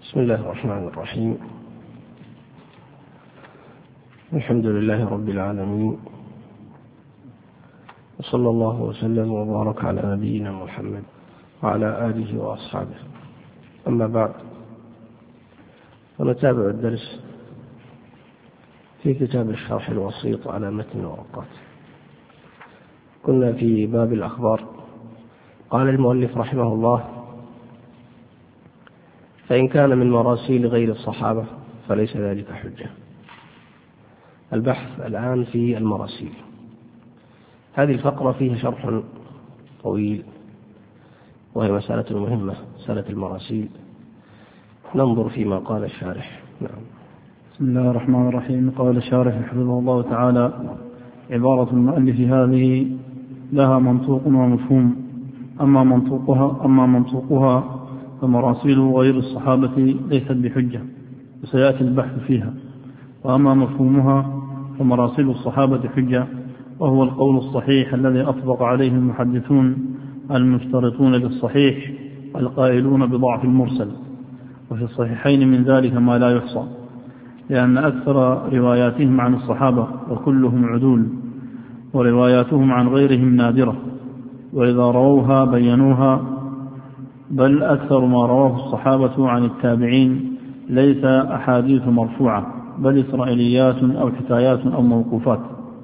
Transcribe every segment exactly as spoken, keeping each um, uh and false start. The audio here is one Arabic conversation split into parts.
بسم الله الرحمن الرحيم. الحمد لله رب العالمين، وصلى الله وسلم وبارك على نبينا محمد وعلى آله وأصحابه. أما بعد، فنتابع الدرس في كتاب الشرح الوسيط على متن الورقات. كنا في باب الأخبار. قال المؤلف رحمه الله: فإن كان من مراسيل غير الصحابة فليس ذلك حجة. البحث الآن في المراسيل. هذه الفقرة فيها شرح طويل، وهي مسألة مهمة، مسألة المراسيل. ننظر فيما قال الشارح. نعم. بسم الله الرحمن الرحيم. قال الشارح حفظه الله تعالى: عبارة المؤلف هذه لها منطوق ومفهوم. أما منطوقها أما منطوقها فمراسيل غير الصحابة ليست بحجة، وسيأتي البحث فيها. وأما مفهومها فمراسيل الصحابة حجة، وهو القول الصحيح الذي أطبق عليه المحدثون المشترطون للصحيح القائلون بضعف المرسل. وفي الصحيحين من ذلك ما لا يحصى، لأن أكثر رواياتهم عن الصحابة وكلهم عدول، ورواياتهم عن غيرهم نادرة، وإذا رووها بينوها. بل أكثر ما رواه الصحابة عن التابعين ليس أحاديث مرفوعة، بل إسرائيليات أو حكايات أو موقوفات.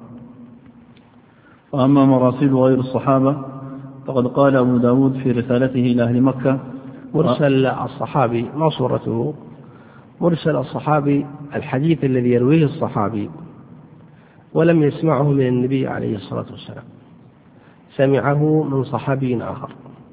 وأما مراسيل غير الصحابة فقد قال أبو داود في رسالته إلى أهل مكة: مرسل الصحابي ما صورته؟ مرسل الصحابي الحديث الذي يرويه الصحابي ولم يسمعه من النبي عليه الصلاة والسلام، سمعه من صحابي آخر،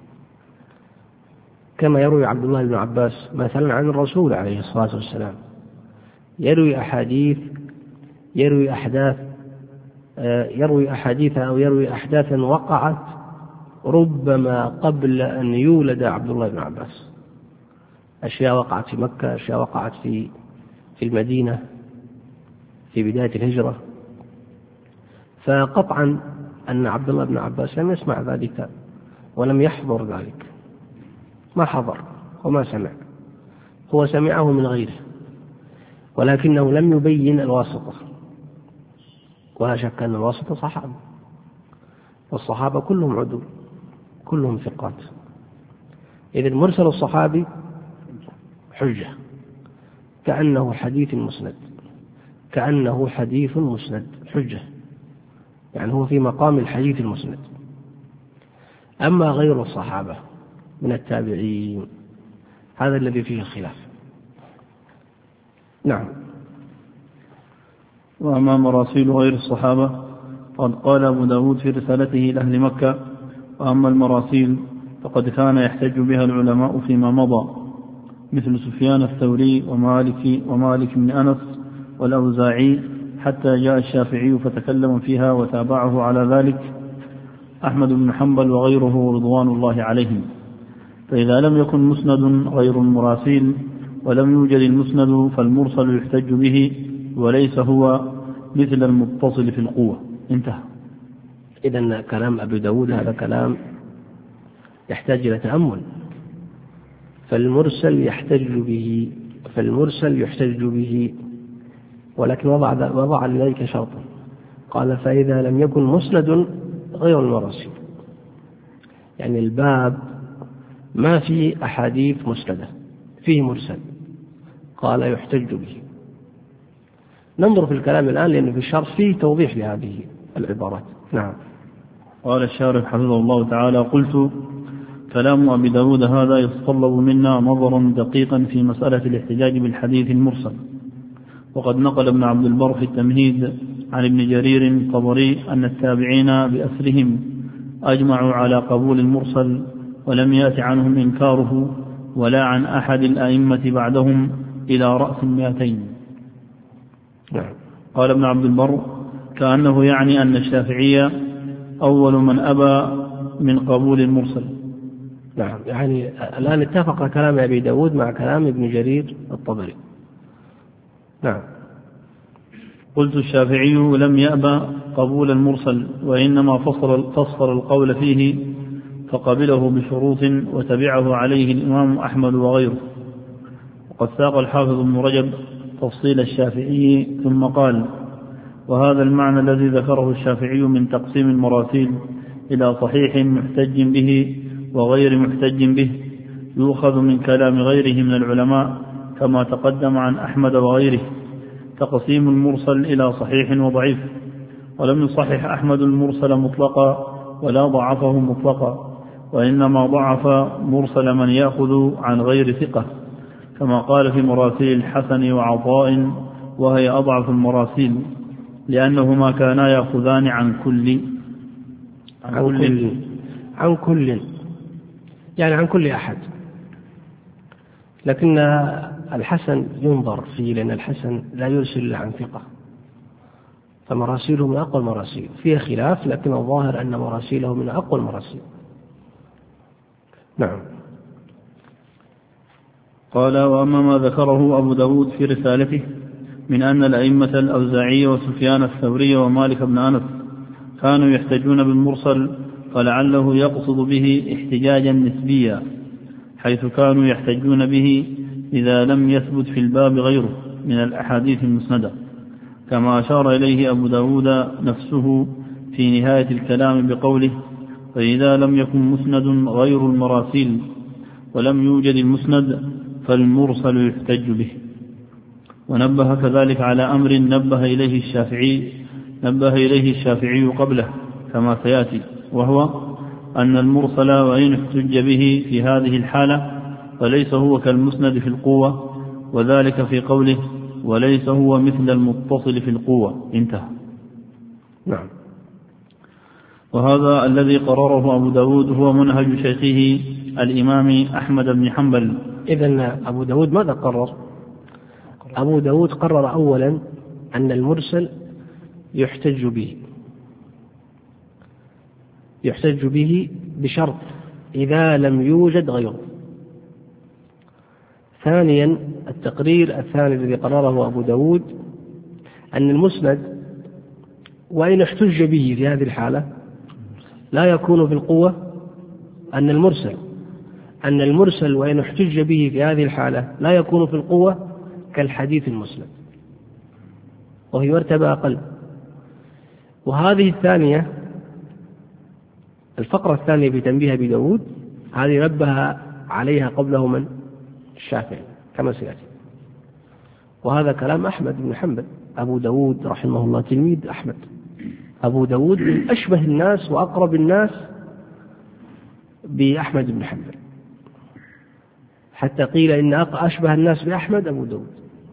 كما يروي عبد الله بن عباس مثلا عن الرسول عليه الصلاة والسلام. يروي أحاديث يروي أحداث يروي أحاديث أو يروي أحداثا وقعت ربما قبل أن يولد عبد الله بن عباس. أشياء وقعت في مكة، أشياء وقعت في في المدينة في بداية الهجرة. فقطعا أن عبد الله بن عباس لم يسمع ذلك ولم يحضر ذلك، ما حضر وما سمع، هو سمعه من غيره، ولكنه لم يبين الواسطة. ولا شك أن الواسطة صحابة، والصحابة كلهم عدول، كلهم ثقات. إذن مرسل الصحابي حجة، كأنه حديث مسند، كأنه حديث مسند حجة، يعني هو في مقام الحديث المسند. أما غير الصحابة من التابعين هذا الذي فيه خلاف. نعم. وأما مراسيل غير الصحابة قد قال أبو داود في رسالته إلى أهل مكة: وأما المراسيل فقد كان يحتج بها العلماء فيما مضى، مثل سفيان الثوري ومالك ومالك بن أنس والأوزاعي، حتى جاء الشافعي فتكلم فيها وتابعه على ذلك أحمد بن حنبل وغيره رضوان الله عليهم. فإذا لم يكن مسند غير المراسيل ولم يوجد المسند فالمرسل يحتج به، وليس هو مثل المتصل في القوة. انتهى. إذن كلام أبي داود هذا كلام يحتاج إلى تأمل. فالمرسل يحتج به فالمرسل يحتج به ولكن وضع وضع لذلك شرطا، قال: فإذا لم يكن مسند غير المراسيل، يعني الباب ما فيه أحاديث مسندة، فيه مرسل، قال يحتج به. ننظر في الكلام الآن، لأن في الشرح فيه توضيح لهذه العبارات. نعم. قال الشارح حفظه الله تعالى: قلت: كلام أبي داود هذا يتطلب منا نظرا دقيقا في مسألة الاحتجاج بالحديث المرسل. وقد نقل ابن عبد البر في التمهيد عن ابن جرير الطبري أن التابعين بأسرهم أجمعوا على قبول المرسل، ولم يأت عنهم إنكاره ولا عن أحد الأئمة بعدهم إلى رأس المئتين. قال ابن عبد البر: كأنه يعني أن الشافعية أول من أبى من قبول المرسل. نعم، يعني الآن اتفق كلام أبي داود مع كلام ابن جرير الطبري. نعم. قلت: الشافعي لم يأبى قبول المرسل، وإنما فصل, فصل القول فيه فقبله بشروط وتبعه عليه الإمام أحمد وغيره. وقد ساق الحافظ ابن رجب تفصيل الشافعي ثم قال: وهذا المعنى الذي ذكره الشافعي من تقسيم المراسيل إلى صحيح محتج به وغير محتج به يؤخذ من كلام غيره من العلماء كما تقدم عن أحمد وغيره تقسيم المرسل إلى صحيح وضعيف، ولم يصحح أحمد المرسل مطلقا ولا ضعفه مطلقا، وإنما ضعف مرسل من يأخذ عن غير ثقة، كما قال في مراسيل الحسن وعطاء وهي أضعف المراسيل، لأنهما كانا يأخذان عن كل عن, عن كل, كل عن كل يعني عن كل أحد. لكن الحسن ينظر فيه، لأن الحسن لا يرسل عن ثقة، فمراسيله من أقوى المراسيل، فيها خلاف لكن الظاهر أن مراسيله من أقوى المراسيل. نعم. قال: وأما ما ذكره أبو داود في رسالته من أن الأئمة الأوزاعي وسفيان الثوري ومالك بن أنس كانوا يحتجون بالمرسل، فلعله يقصد به احتجاجا نسبيا، حيث كانوا يحتجون به إذا لم يثبت في الباب غيره من الأحاديث المسندة، كما أشار إليه أبو داود نفسه في نهاية الكلام بقوله: فإذا لم يكن مسند غير المراسيل ولم يوجد المسند فالمرسل يحتج به. ونبه كذلك على أمر نبه إليه الشافعي نبه إليه الشافعي قبله كما سيأتي، وهو أن المرسل وإن احتج به في هذه الحالة فليس هو كالمسند في القوة، وذلك في قوله: وليس هو مثل المتصل في القوة. انتهى. نعم. وهذا الذي قرره أبو داود هو منهج شيخه الإمام أحمد بن حنبل. إذن أبو داود ماذا قرر؟ أبو داود قرر أولا أن المرسل يحتج به يحتج به بشرط إذا لم يوجد غيره. ثانيا التقرير الثاني الذي قرره أبو داود أن المسند وإن احتج به في هذه الحالة لا يكون في القوة أن المرسل أن المرسل وإن احتج به في هذه الحالة لا يكون في القوة كالحديث المسند، وهي مرتبة أقل. وهذه الثانية الفقرة الثانية في تنبيه أبي داود هذه نبه عليها قبله من الشافعي كما سيأتي، وهذا كلام أحمد بن حنبل. أبو داود رحمه الله تلميذ أحمد. أبو داود من أشبه الناس وأقرب الناس بأحمد بن حنبل، حتى قيل إن أشبه الناس بأحمد أبو داود،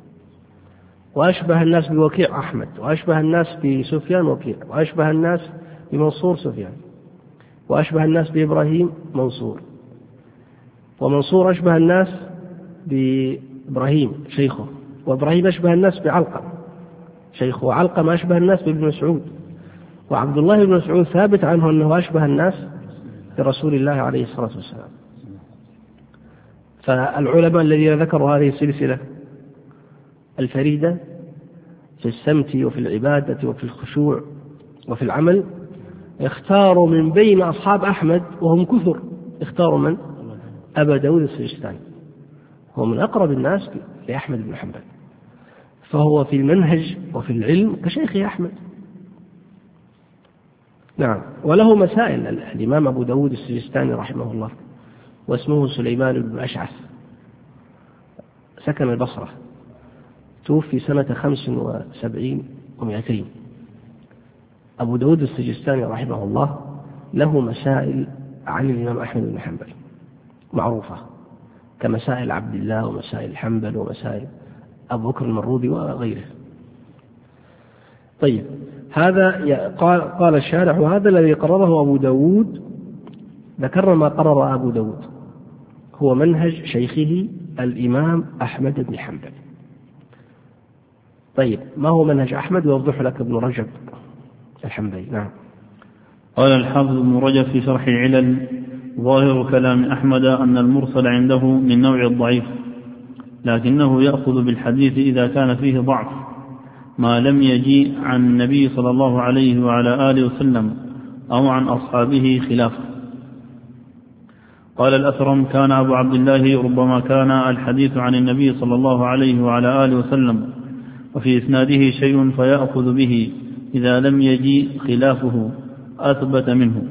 وأشبه الناس بوكيع أحمد، وأشبه الناس بسفيان وكيع، وأشبه الناس بمنصور سفيان، وأشبه الناس بإبراهيم منصور، ومنصور أشبه الناس بإبراهيم شيخه، وإبراهيم أشبه الناس بعلقم شيخه، وعلقم أشبه الناس بابن مسعود، وعبد الله بن مسعود ثابت عنه أنه أشبه الناس برسول الله عليه الصلاة والسلام. فالعلماء الذين ذكروا هذه السلسلة الفريدة في السمت وفي العبادة وفي الخشوع وفي العمل اختاروا من بين أصحاب أحمد وهم كثر، اختاروا من؟ أبا داود السجستاني، هو من أقرب الناس لأحمد بن حنبل، فهو في المنهج وفي العلم كشيخ أحمد. نعم. وله مسائل الإمام أبو داود السجستاني رحمه الله، واسمه سليمان بن أشعث، سكن البصرة، توفي سنة خمس وسبعين ومئتين. أبو داود السجستاني رحمه الله له مسائل عن الإمام أحمد بن حنبل معروفة، كمسائل عبد الله ومسائل حنبل ومسائل أبو بكر المروذي وغيره. طيب، هذا قال, قال الشارح: وهذا الذي قرره أبو داود، ذكر ما قرر أبو داود هو منهج شيخه الإمام أحمد بن حنبل. طيب، ما هو منهج أحمد؟ يوضح لك ابن رجب الحنبلي. نعم. قال الحافظ ابن رجب في شرح العلل: ظاهر كلام أحمد أن المرسل عنده من نوع الضعيف، لكنه يأخذ بالحديث إذا كان فيه ضعف ما لم يجيء عن النبي صلى الله عليه وعلى آله وسلم أو عن أصحابه خلافه. قال الأثرم: كان أبو عبد الله ربما كان الحديث عن النبي صلى الله عليه وعلى آله وسلم وفي إسناده شيء فيأخذ به، إذا لم يجي خلافه أثبت منه،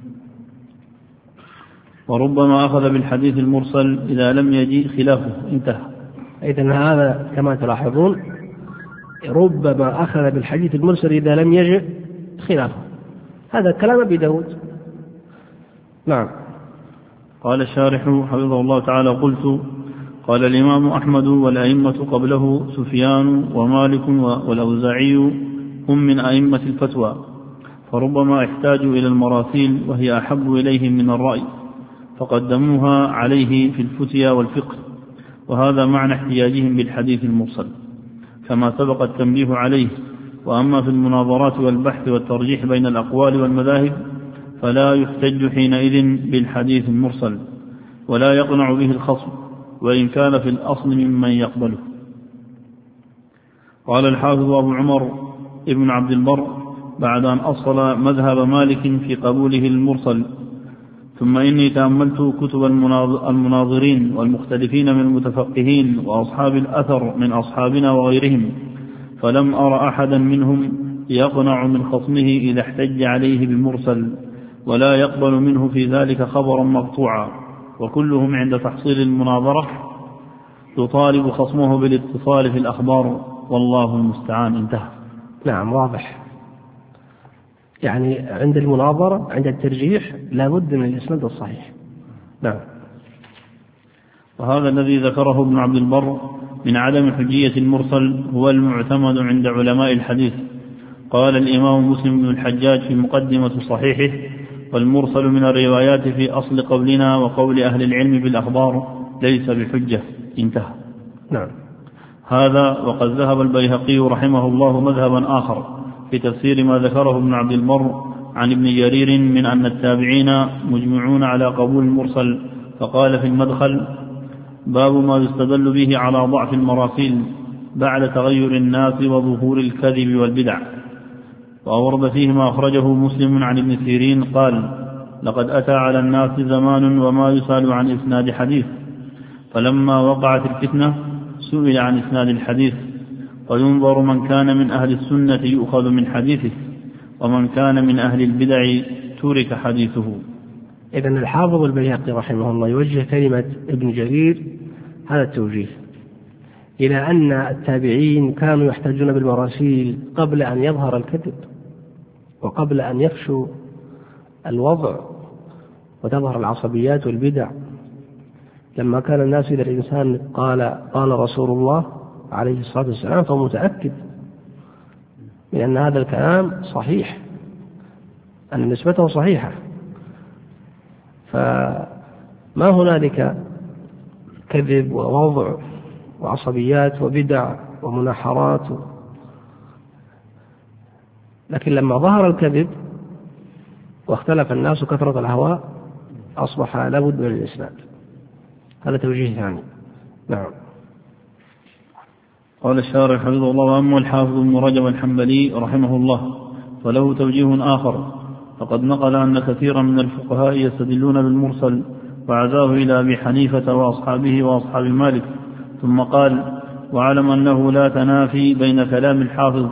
وربما أخذ بالحديث المرسل إذا لم يجي خلافه. انتهى. إذن هذا كما تلاحظون ربما أخذ بالحديث المرسل إذا لم يجي خلافه، هذا كلام أبي داود. نعم. قال الشارح حفظه الله تعالى: قلت: قال الإمام أحمد والأئمة قبله سفيان ومالك والأوزاعي هم من أئمة الفتوى، فربما احتاجوا إلى المراسيل وهي أحب إليهم من الرأي فقدموها عليه في الفتيا والفقه، وهذا معنى احتياجهم بالحديث المرسل كما سبق التنبيه عليه. وأما في المناظرات والبحث والترجيح بين الأقوال والمذاهب فلا يحتج حينئذ بالحديث المرسل ولا يقنع به الخصم، وإن كان في الأصل ممن يقبله. قال الحافظ أبو عمر ابن عبد البر بعد أن أصل مذهب مالك في قبوله المرسل: ثم إني تأملت كتب المناظرين والمختلفين من المتفقهين وأصحاب الأثر من أصحابنا وغيرهم، فلم أر أحدا منهم يقنع من خصمه إذا احتج عليه بالمرسل، ولا يقبل منه في ذلك خبرا مقطوعا، وكلهم عند تحصيل المناظرة يطالب خصمه بالاتصال في الأخبار، والله المستعان. انتهى. نعم، واضح. يعني عند المناظرة عند الترجيح لا بد من الإسناد الصحيح. نعم. وهذا الذي ذكره ابن عبد البر من عدم حجية المرسل هو المعتمد عند علماء الحديث. قال الإمام مسلم بن الحجاج في مقدمة صحيحه: والمرسل من الروايات في أصل قولنا وقول أهل العلم بالأخبار ليس بحجة. انتهى. نعم. هذا وقد ذهب البيهقي رحمه الله مذهبا آخر في تفسير ما ذكره ابن عبد البر عن ابن جرير من أن التابعين مجمعون على قبول المرسل، فقال في المدخل: باب ما يستدل به على ضعف المراسيل بعد تغير الناس وظهور الكذب والبدع. وأورد فيه ما أخرجه مسلم عن ابن سيرين قال: لقد أتى على الناس زمان وما يسأل عن إسناد حديث، فلما وقعت الفتنة سئل عن إسناد الحديث، وينظر من كان من أهل السنة يؤخذ من حديثه، ومن كان من أهل البدع ترك حديثه. إذن الحافظ البيهقي رحمه الله يوجه كلمة ابن جرير هذا التوجيه إلى أن التابعين كانوا يحتاجون بالمراسيل قبل أن يظهر الكذب وقبل أن يفشو الوضع وتظهر العصبيات والبدع. لما كان الناس إذا الإنسان قال قال رسول الله عليه الصلاة والسلام فهو متأكد من أن هذا الكلام صحيح، أن نسبته صحيحة، فما هنالك كذب ووضع وعصبيات وبدع ومناحرات. لكن لما ظهر الكذب واختلف الناس كثرة الهواء أصبح لابد من الإسناد. هذا توجيه ثاني. نعم. قال الشارح حفظه الله: وأما الحافظ ابن رجب الحنبلي رحمه الله فله توجيه آخر، فقد نقل أن كثيرا من الفقهاء يستدلون بالمرسل، وعزاه إلى أبي حنيفة وأصحابه وأصحاب مالك، ثم قال: وعلم أنه لا تنافي بين كلام الحافظ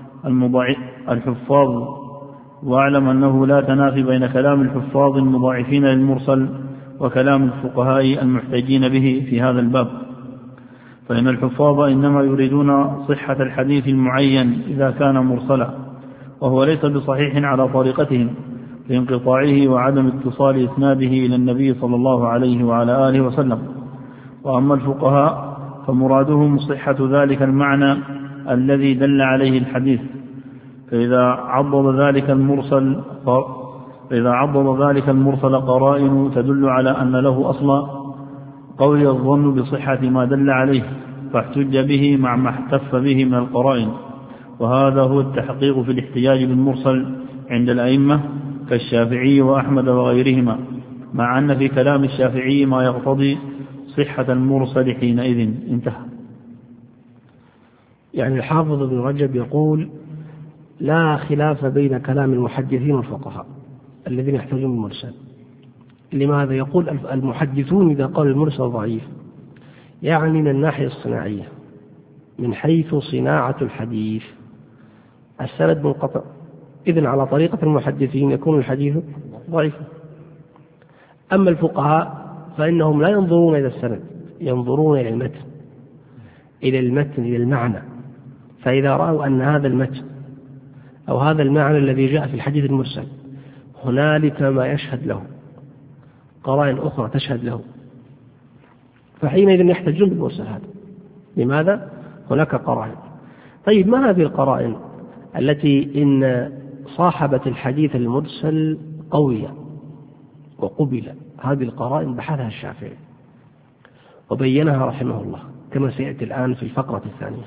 الحفاظ واعلم أنه لا تنافي بين كلام الحفاظ المضاعفين للمرسل وكلام الفقهاء المحتجين به في هذا الباب، فإن الحفاظ إنما يريدون صحة الحديث المعين إذا كان مرسلا، وهو ليس بصحيح على طريقتهم لانقطاعه وعدم اتصال إسناده إلى النبي صلى الله عليه وعلى آله وسلم. وأما الفقهاء فمرادهم صحة ذلك المعنى الذي دل عليه الحديث، فإذا عضد ذلك المرسل فإذا عضد ذلك المرسل قرائن تدل على أن له أصلا قوي الظن بصحة ما دل عليه، فاحتج به مع ما احتف به من القرائن، وهذا هو التحقيق في الاحتجاج بالمرسل عند الأئمة كالشافعي وأحمد وغيرهما، مع أن في كلام الشافعي ما يقتضي صحة المرسل حينئذ. انتهى. يعني الحافظ ابن رجب يقول: لا خلاف بين كلام المحدثين والفقهاء الذين يحتاجون بالمرسل، لماذا؟ يقول المحدثون إذا قال المرسل ضعيف يعني من الناحية الصناعية، من حيث صناعة الحديث السند منقطع، إذن على طريقة المحدثين يكون الحديث ضعيفا. أما الفقهاء فإنهم لا ينظرون إلى السند، ينظرون إلى المتن، إلى المتن إلى المعنى. فإذا رأوا أن هذا المتن أو هذا المعنى الذي جاء في الحديث المرسل هنالك ما يشهد له، قرائن أخرى تشهد له، فحينئذ يحتجون بالمرسل هذا. لماذا؟ هناك قرائن. طيب ما هذه القرائن التي إن صاحبت الحديث المرسل قوية وقبل؟ هذه القرائن بحثها الشافعي وبينها رحمه الله كما سيأتي الآن في الفقرة الثانية.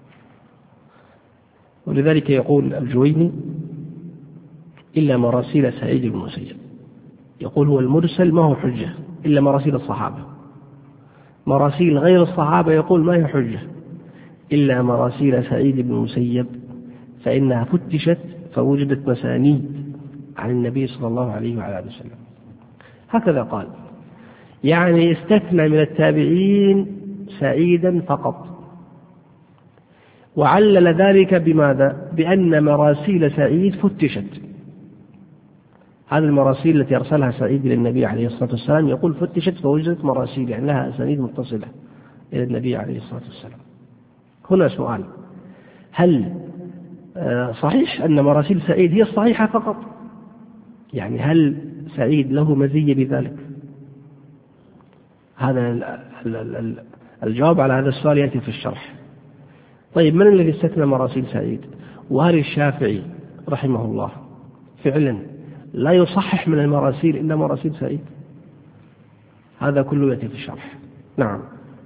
ولذلك يقول الجويني إلا مراسيل سعيد بن المسيب، يقول هو المرسل ما هو حجة إلا مراسيل الصحابة. مراسيل غير الصحابة يقول ما هي حجة إلا مراسيل سعيد بن المسيب، فإنها فتشت فوجدت مسانيد عن النبي صلى الله عليه وعلى آله وسلم. هكذا قال، يعني استثنى من التابعين سعيدا فقط، وعلل ذلك بماذا؟ بأن مراسيل سعيد فتشت. هذه المراسيل التي أرسلها سعيد إلى النبي عليه الصلاة والسلام يقول فتشت فوجدت مراسيل، يعني لها أسانيد متصلة إلى النبي عليه الصلاة والسلام. هنا سؤال، هل صحيح أن مراسيل سعيد هي الصحيحة فقط؟ يعني هل سعيد له مزية بذلك؟ هذا الجواب على هذا السؤال يأتي في الشرح. طيب من الذي استثنى مراسيل سعيد؟ وهل الشافعي رحمه الله فعلا لا يصحح من المراسيل إلا مراسيل سعيد؟ هذا كله يأتي في الشرح. نعم.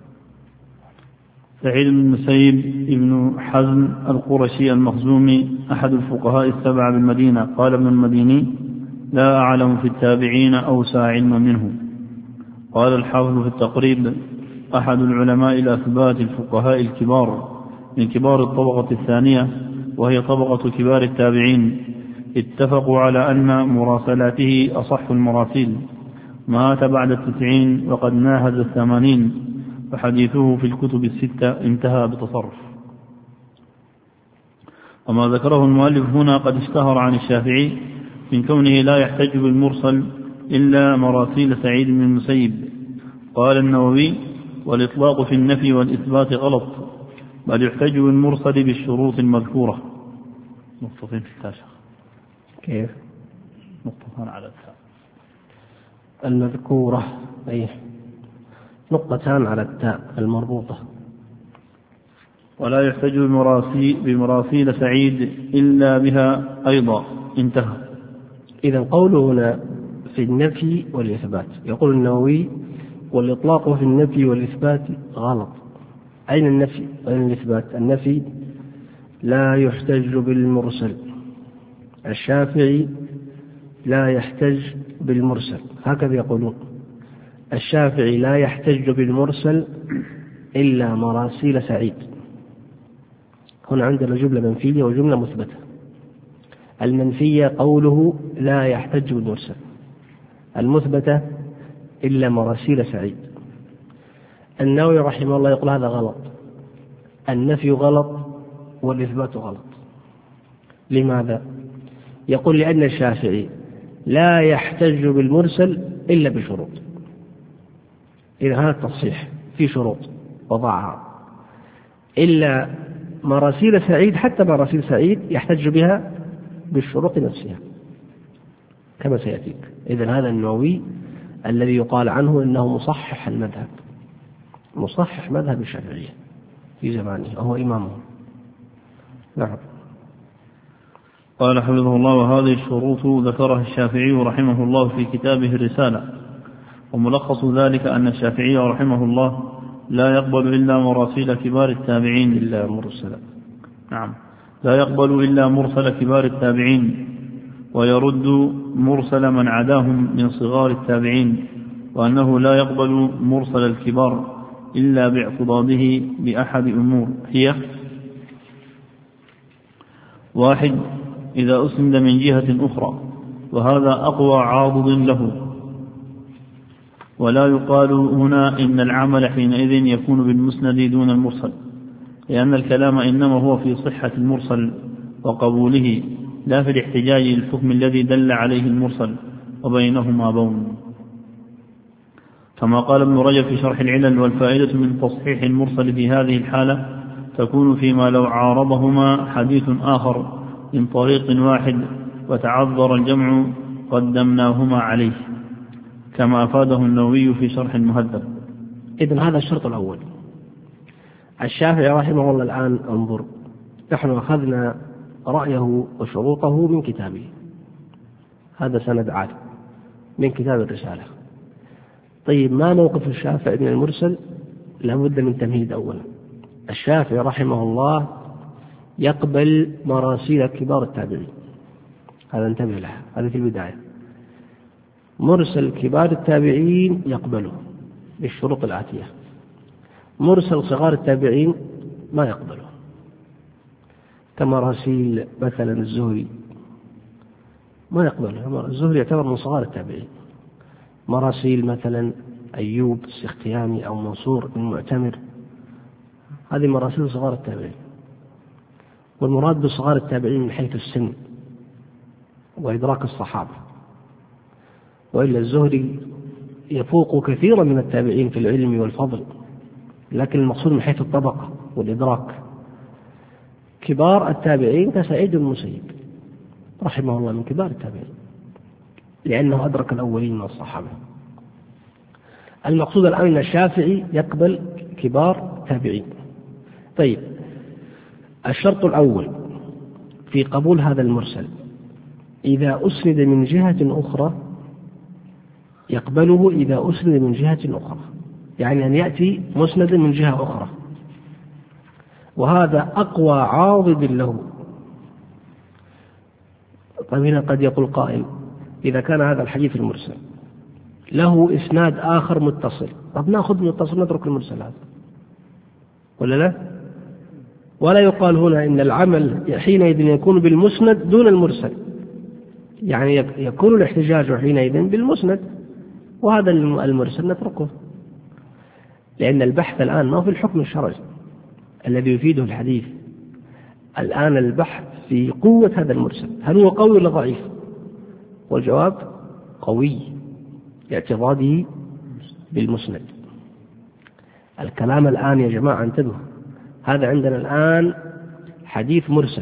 سعيد بن المسيب ابن حزم القرشي المخزومي أحد الفقهاء السبعة بالمدينة. قال ابن المديني لا أعلم في التابعين أوسع علما منه. قال الحافظ في التقريب أحد العلماء الأثبات الفقهاء الكبار من كبار الطبقة الثانية وهي طبقة كبار التابعين، اتفقوا على أن مراسلاته أصح المراسيل، مات بعد التسعين وقد ناهز الثمانين، فحديثه في الكتب الستة انتهى بتصرف. وما ذكره المؤلف هنا قد اشتهر عن الشافعي من كونه لا يحتج بالمرسل إلا مراسيل سعيد بن المسيب. قال النووي والإطلاق في النفي والإثبات غلط، بل يحتج بالمرسل بالشروط المذكورة. نقطتين في التاشر. كيف؟ نقطتان على التاء المذكورة، أي نقطتان على التاء المربوطة. ولا يحتج بمراسيل, بمراسيل سعيد إلا بها أيضا، انتهى. إذن قوله هنا في النفي والإثبات، يقول النووي والإطلاق في النفي والإثبات غلط. أين النفي وأين الإثبات؟ النفي لا يحتج بالمرسل، الشافعي لا يحتج بالمرسل، هكذا يقولون. الشافعي لا يحتج بالمرسل إلا مراسيل سعيد. هنا عندنا جملة منفية وجملة مثبتة. المنفية قوله لا يحتج بالمرسل، المثبتة إلا مراسيل سعيد. النووي رحمه الله يقول هذا غلط، النفي غلط والإثبات غلط. لماذا؟ يقول لأن الشافعي لا يحتج بالمرسل إلا بشروط. إذا هذا التصحيح في شروط وضعها، إلا مراسيل سعيد، حتى مراسيل سعيد يحتج بها بالشروط نفسها كما سيأتيك. إذن هذا النووي الذي يقال عنه إنه مصحح المذهب، مصحح مذهب الشافعية في زمانه، وهو إمامه. نعم. قال حفظه الله وهذه الشروط ذكرها الشافعي رحمه الله في كتابه الرسالة، وملخص ذلك أن الشافعي رحمه الله لا يقبل إلا مراسيل كبار التابعين إلا مرسل نعم لا يقبل إلا مرسل كبار التابعين، ويرد مرسل من عداهم من صغار التابعين، وأنه لا يقبل مرسل الكبار إلا باعتضاده بأحد أمور هي: واحد، إذا أسند من جهة أخرى وهذا أقوى عاضد له، ولا يقال هنا إن العمل حينئذ يكون بالمسند دون المرسل، لأن الكلام إنما هو في صحة المرسل وقبوله، لا في الاحتجاج للحكم الذي دل عليه المرسل، وبينهما بون. كما قال ابن رجب في شرح العلل: والفائدة من تصحيح المرسل في هذه الحالة تكون فيما لو عارضهما حديث آخر من طريق واحد وتعذر الجمع قدمناهما عليه، كما أفاده النووي في شرح المهذب. إذن هذا الشرط الأول. الشافعي رحمه الله الآن انظر، نحن أخذنا رأيه وشروطه من كتابه، هذا سند عالي من كتاب الرسالة. طيب ما موقف الشافعي من المرسل؟ لابد من تمهيد أولا. الشافعي رحمه الله يقبل مراسيل كبار التابعين، هذا انتبه له، هذا في البداية. مرسل كبار التابعين يقبله بالشروط الآتية. مرسل صغار التابعين ما يقبله، كمراسيل مثلا الزهري ما يقبله، الزهري يعتبر من صغار التابعين. مراسيل مثلا أيوب السختياني أو منصور بن معتمر، هذه مراسيل صغار التابعين. والمراد بصغار التابعين من حيث السن وإدراك الصحابة، وإلا الزهري يفوق كثيرا من التابعين في العلم والفضل، لكن المقصود من حيث الطبقة والإدراك. كبار التابعين كسعيد بن المسيب رحمه الله من كبار التابعين، لأنه أدرك الأولين من الصحابة. المقصود الآن أن الشافعي يقبل كبار تابعين. طيب الشرط الأول في قبول هذا المرسل إذا أسند من جهة أخرى، يقبله إذا أسند من جهة أخرى، يعني أن يأتي مسند من جهة أخرى، وهذا أقوى عاضد له. طيب هنا قد يقول قائل: إذا كان هذا الحديث المرسل له إسناد آخر متصل، طب نأخذ متصل نترك المرسل هذا، ولا لا؟ ولا يقال هنا إن العمل حينئذ يكون بالمسند دون المرسل، يعني يكون الاحتجاج حينئذ بالمسند، وهذا المرسل نتركه، لأن البحث الآن ما في الحكم الشرعي الذي يفيده الحديث. الآن البحث في قوة هذا المرسل، هل هو قوي ولا ضعيف؟ والجواب قوي لاعتضاده بالمسند. الكلام الآن يا جماعة انتبهوا، هذا عندنا الآن حديث مرسل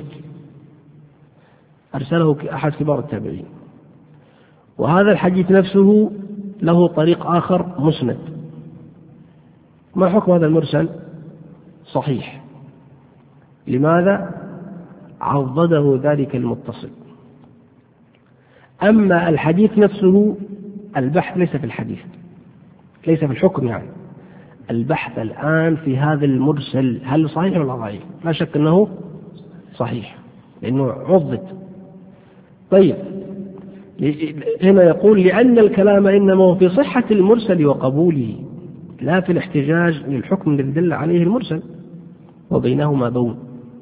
أرسله أحد كبار التابعين، وهذا الحديث نفسه له طريق آخر مسند. ما حكم هذا المرسل؟ صحيح. لماذا؟ عضده ذلك المتصل. أما الحديث نفسه البحث ليس في الحديث، ليس في الحكم، يعني البحث الآن في هذا المرسل هل صحيح ولا ضعيف؟ لا شك أنه صحيح لأنه عضد. طيب هنا يقول: لأن الكلام إنما هو في صحة المرسل وقبوله، لا في الاحتجاج للحكم الذي دل عليه المرسل، وبينهما بون،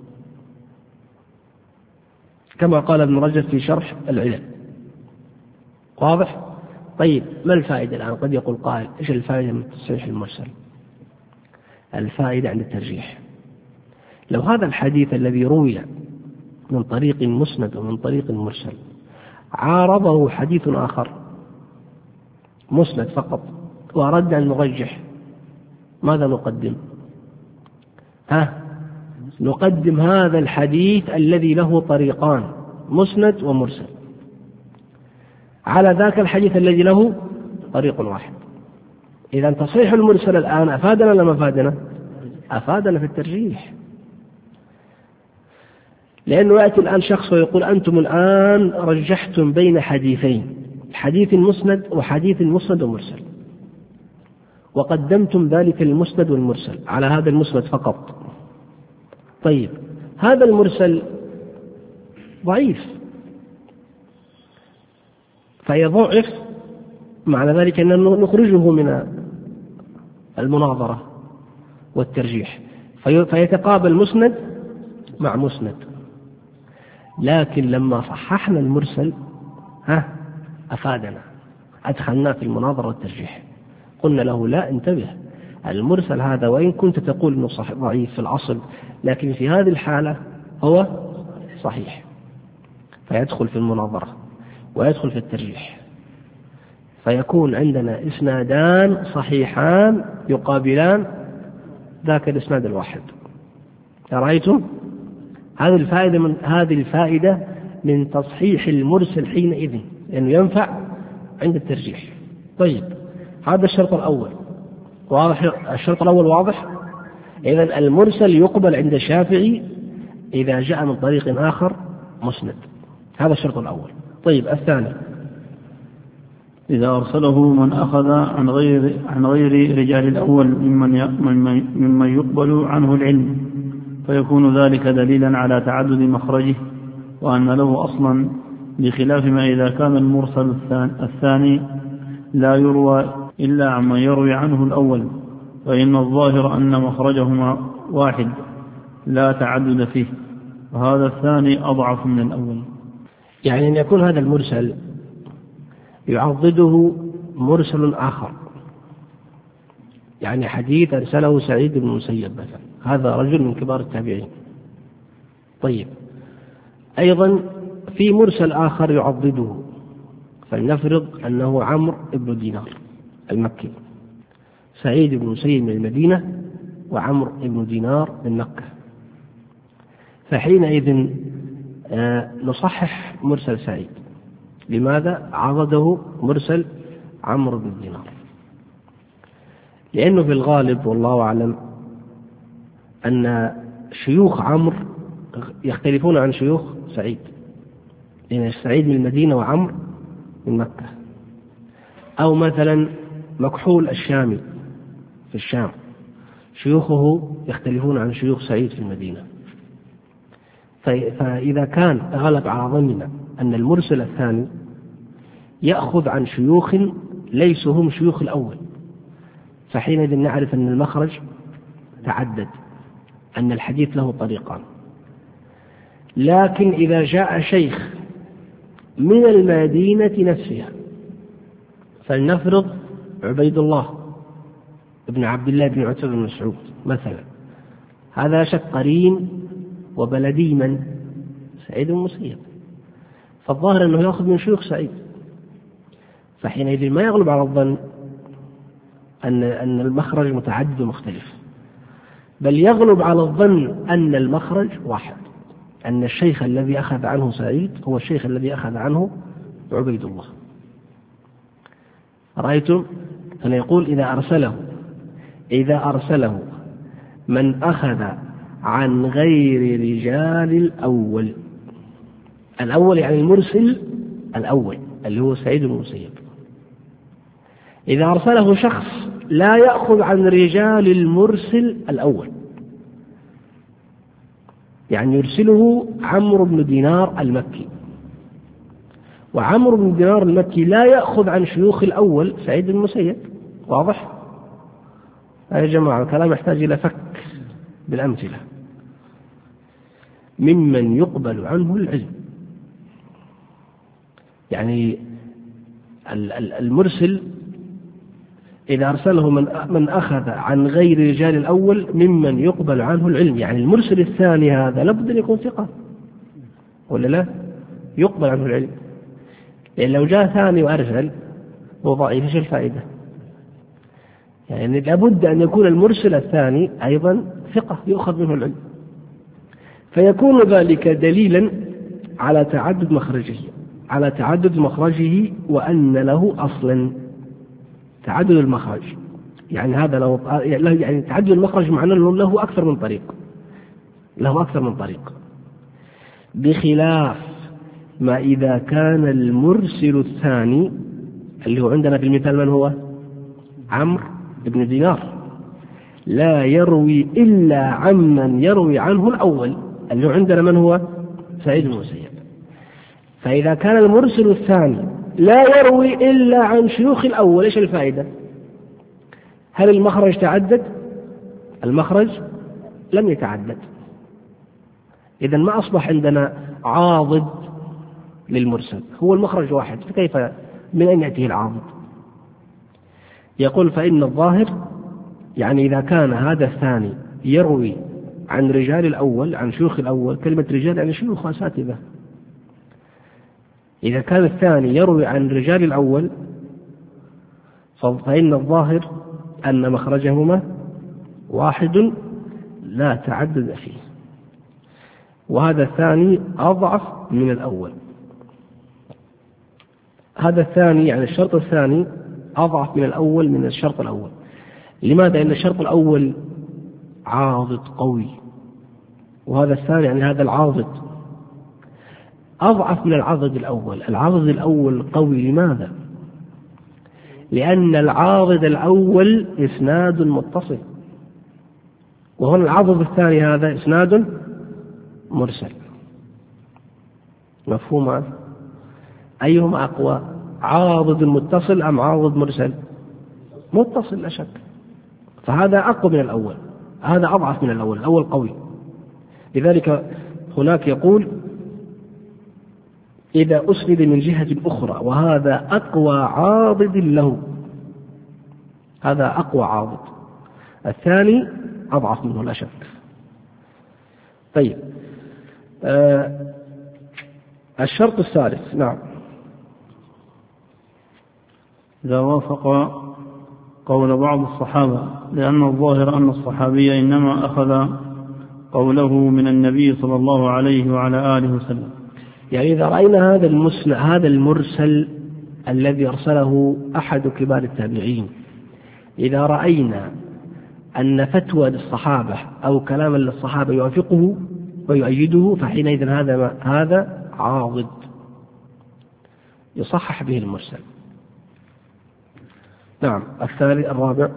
كما قال ابن رجب في شرح العلل. واضح؟ طيب ما الفائدة الآن؟ قد يقول قائل: إيش الفائدة من تصحيح المرسل؟ الفائدة عند الترجيح. لو هذا الحديث الذي روي من طريق مسند ومن طريق مرسل عارضه حديث آخر مسند فقط وأردنا أن نرجح، ماذا نقدم؟ ها؟ نقدم هذا الحديث الذي له طريقان مسند ومرسل على ذاك الحديث الذي له طريق واحد. إذا تصحيح المرسل الآن أفادنا ولا ما أفادنا؟ أفادنا في الترجيح، لأنه يأتي الآن شخص ويقول: أنتم الآن رجحتم بين حديثين، حديث مسند وحديث مسند ومرسل، وقدمتم ذلك المسند والمرسل على هذا المسند فقط. طيب هذا المرسل ضعيف، فيضعف، معنى ذلك أن نخرجه من المناظرة والترجيح، فيتقابل مسند مع مسند. لكن لما صححنا المرسل ها أفادنا، أدخلنا في المناظرة والترجيح، قلنا له لا، انتبه، المرسل هذا وإن كنت تقول أنه ضعيف في الأصل، لكن في هذه الحالة هو صحيح، فيدخل في المناظرة ويدخل في الترجيح، فيكون عندنا إسنادان صحيحان يقابلان ذاك الإسناد الواحد. رأيتم؟ هذه الفائدة من هذه الفائدة من تصحيح المرسل حينئذ، لأنه ينفع عند الترجيح. طيب، هذا الشرط الأول واضح. الشرط الأول واضح. إذن المرسل يقبل عند الشافعي إذا جاء من طريق آخر مسند، هذا الشرط الأول. طيب، الثاني إذا أرسله من أخذ عن غير عن غير رجال الأول ممن ممن يقبل عنه العلم، فيكون ذلك دليلا على تعدد مخرجه وأن له أصلا، بخلاف ما إذا كان المرسل الثاني لا يروى إلا عمن يروي عنه الأول، فإن الظاهر أن مخرجهما واحد لا تعدد فيه، وهذا الثاني أضعف من الأول. يعني أن يكون هذا المرسل يعضده مرسل آخر، يعني حديث أرسله سعيد بن المسيب مثلا، هذا رجل من كبار التابعين. طيب، أيضا في مرسل آخر يعضده، فلنفرض أنه عمرو بن دينار المكي، سعيد بن المسيب من المدينة وعمرو بن دينار من مكة، فحينئذ نصحح مرسل سعيد. لماذا عضده مرسل عمرو بن دينار؟ لأنه في الغالب والله أعلم أن شيوخ عمرو يختلفون عن شيوخ سعيد، لأن سعيد من المدينة وعمرو من مكة. أو مثلا مكحول الشامي في الشام، شيوخه يختلفون عن شيوخ سعيد في المدينة. فإذا كان غلب على ظننا أن المرسل الثاني يأخذ عن شيوخ ليسوا هم شيوخ الأول، فحينئذ نعرف أن المخرج تعدد، أن الحديث له طريقان. لكن إذا جاء شيخ من المدينة نفسها، فلنفرض عبيد الله ابن عبد الله بن عتبة بن مسعود مثلا، هذا شك قرين وبلدي من سعيد بن المسيب، فالظاهر أنه يأخذ من شيوخ سعيد، فحينئذ ما يغلب على الظن أن أن المخرج متعدد ومختلف، بل يغلب على الظن أن المخرج واحد، أن الشيخ الذي أخذ عنه سعيد هو الشيخ الذي أخذ عنه عبيد الله. رأيتم؟ فنقول إذا أرسله إذا أرسله من أخذ عن غير رجال الأول، الأول يعني المرسل الأول اللي هو سعيد بن المسيب، إذا أرسله شخص لا يأخذ عن رجال المرسل الأول، يعني يرسله عمرو بن دينار المكي، وعمرو بن دينار المكي لا يأخذ عن شيوخ الأول سعيد بن المسيب. واضح؟ يا جماعة الكلام يحتاج إلى فك بالأمثلة. ممن يقبل عنه العلم، يعني المرسل إذا أرسله من من أخذ عن غير رجال الأول ممن يقبل عنه العلم، يعني المرسل الثاني هذا لابد أن يكون ثقة ولا لا؟ يقبل عنه العلم، لأن لو جاء ثاني وأرسل وضعيف ايش الفائدة؟ يعني لابد أن يكون المرسل الثاني أيضا ثقة يؤخذ منه العلم، فيكون ذلك دليلا على تعدد مخرجه على تعدد مخرجه وأن له أصلا تعدد المخرج، يعني هذا له يعني تعدد المخرج معناه له أكثر من طريق له أكثر من طريق بخلاف ما إذا كان المرسل الثاني اللي هو عندنا في المثال من هو؟ عمرو بن دينار، لا يروي إلا عمن يروي عنه الأول اللي هو عندنا من هو؟ سعيد بن المسيب. فإذا كان المرسل الثاني لا يروي إلا عن شيوخ الأول إيش الفائدة؟ هل المخرج تعدد؟ المخرج لم يتعدد، إذن ما أصبح عندنا عاضد للمرسل، هو المخرج واحد، فكيف من أين يأتيه العاضد؟ يقول فإن الظاهر يعني إذا كان هذا الثاني يروي عن رجال الأول، عن شيوخ الأول، كلمة رجال يعني شيوخ وأساتذة، إذا كان الثاني يروي عن رجال الأول فإن الظاهر أن مخرجهما واحد لا تعدد فيه، وهذا الثاني أضعف من الأول. هذا الثاني يعني الشرط الثاني أضعف من الأول من الشرط الأول. لماذا؟ لأن الشرط الأول عاضد قوي، وهذا الثاني يعني هذا العاضد أضعف من العاضد الأول. العاضد الأول قوي. لماذا؟ لأن العاضد الأول إسناد متصل، وهنا العاضد الثاني هذا إسناد مرسل. مفهوم هذا؟ أيهما أقوى، عاضد متصل أم عاضد مرسل؟ متصل لا شك، فهذا أقوى من الأول، هذا أضعف من الأول، الأول قوي. لذلك هناك يقول إذا أسند من جهة أخرى وهذا أقوى عاضد له، هذا أقوى عاضد، الثاني أضعف منه لا شك. طيب آه الشرط الثالث. نعم. إذا وافق قول بعض الصحابة، لأن الظاهر أن الصحابي إنما أخذ قوله من النبي صلى الله عليه وعلى آله وسلم. يعني إذا رأينا هذا المسند هذا المرسل الذي أرسله أحد كبار التابعين، إذا رأينا أن فتوى للصحابة أو كلاما للصحابة يوافقه ويؤيده، فحينئذ هذا هذا عاضد يصحح به المرسل. نعم. الثالث الرابع،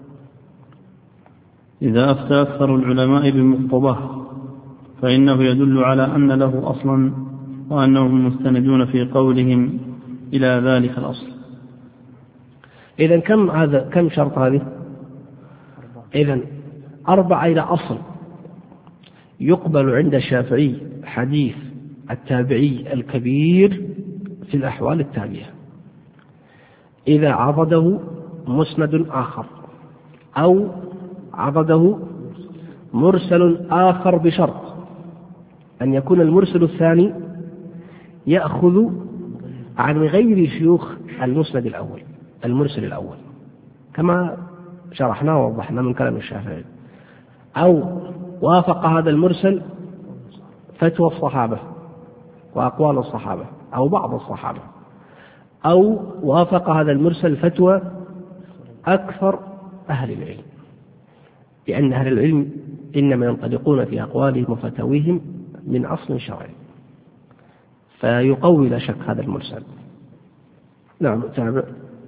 إذا أفتى أكثر العلماء بمقتضاه فإنه يدل على أن له أصلا وأنهم مستندون في قولهم إلى ذلك الأصل. إذن كم هذا كم شرط هذه؟ إذن أربعة إلى أصل. يقبل عند الشافعي حديث التابعي الكبير في الأحوال التالية: إذا عضده مسند آخر، أو عضده مرسل آخر، بشرط أن يكون المرسل الثاني يأخذ عن غير شيوخ المسند الأول، المرسل الأول، كما شرحنا ووضحنا من كلام الشافعي، أو وافق هذا المرسل فتوى الصحابة وأقوال الصحابة أو بعض الصحابة، أو وافق هذا المرسل فتوى أكثر أهل العلم، لأن أهل العلم إنما ينطلقون في أقوالهم وفتاويهم من أصل شرعي، فيقوي لا شك هذا المرسل. نعم. تابع.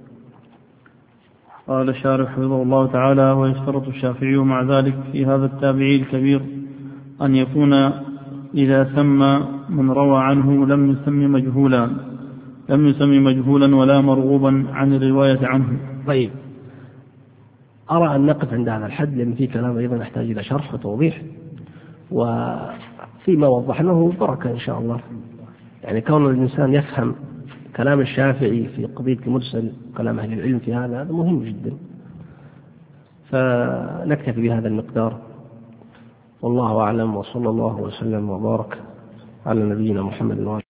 قال الشارح حفظه الله تعالى: ويشترط الشافعي مع ذلك في هذا التابعي الكبير أن يكون إذا سمى من روى عنه لم يسمي مجهولا لم يسمي مجهولا ولا مرغوبا عن الرواية عنه. طيب، أرى أن نقف عند هذا الحد، لأن في كلام أيضا يحتاج إلى شرح وتوضيح، وفيما وضحناه بركة إن شاء الله. يعني كون الإنسان يفهم كلام الشافعي في قضية المرسل وكلام أهل العلم في هذا هذا مهم جدا. فنكتفي بهذا المقدار، والله أعلم، وصلى الله وسلم وبارك على نبينا محمد.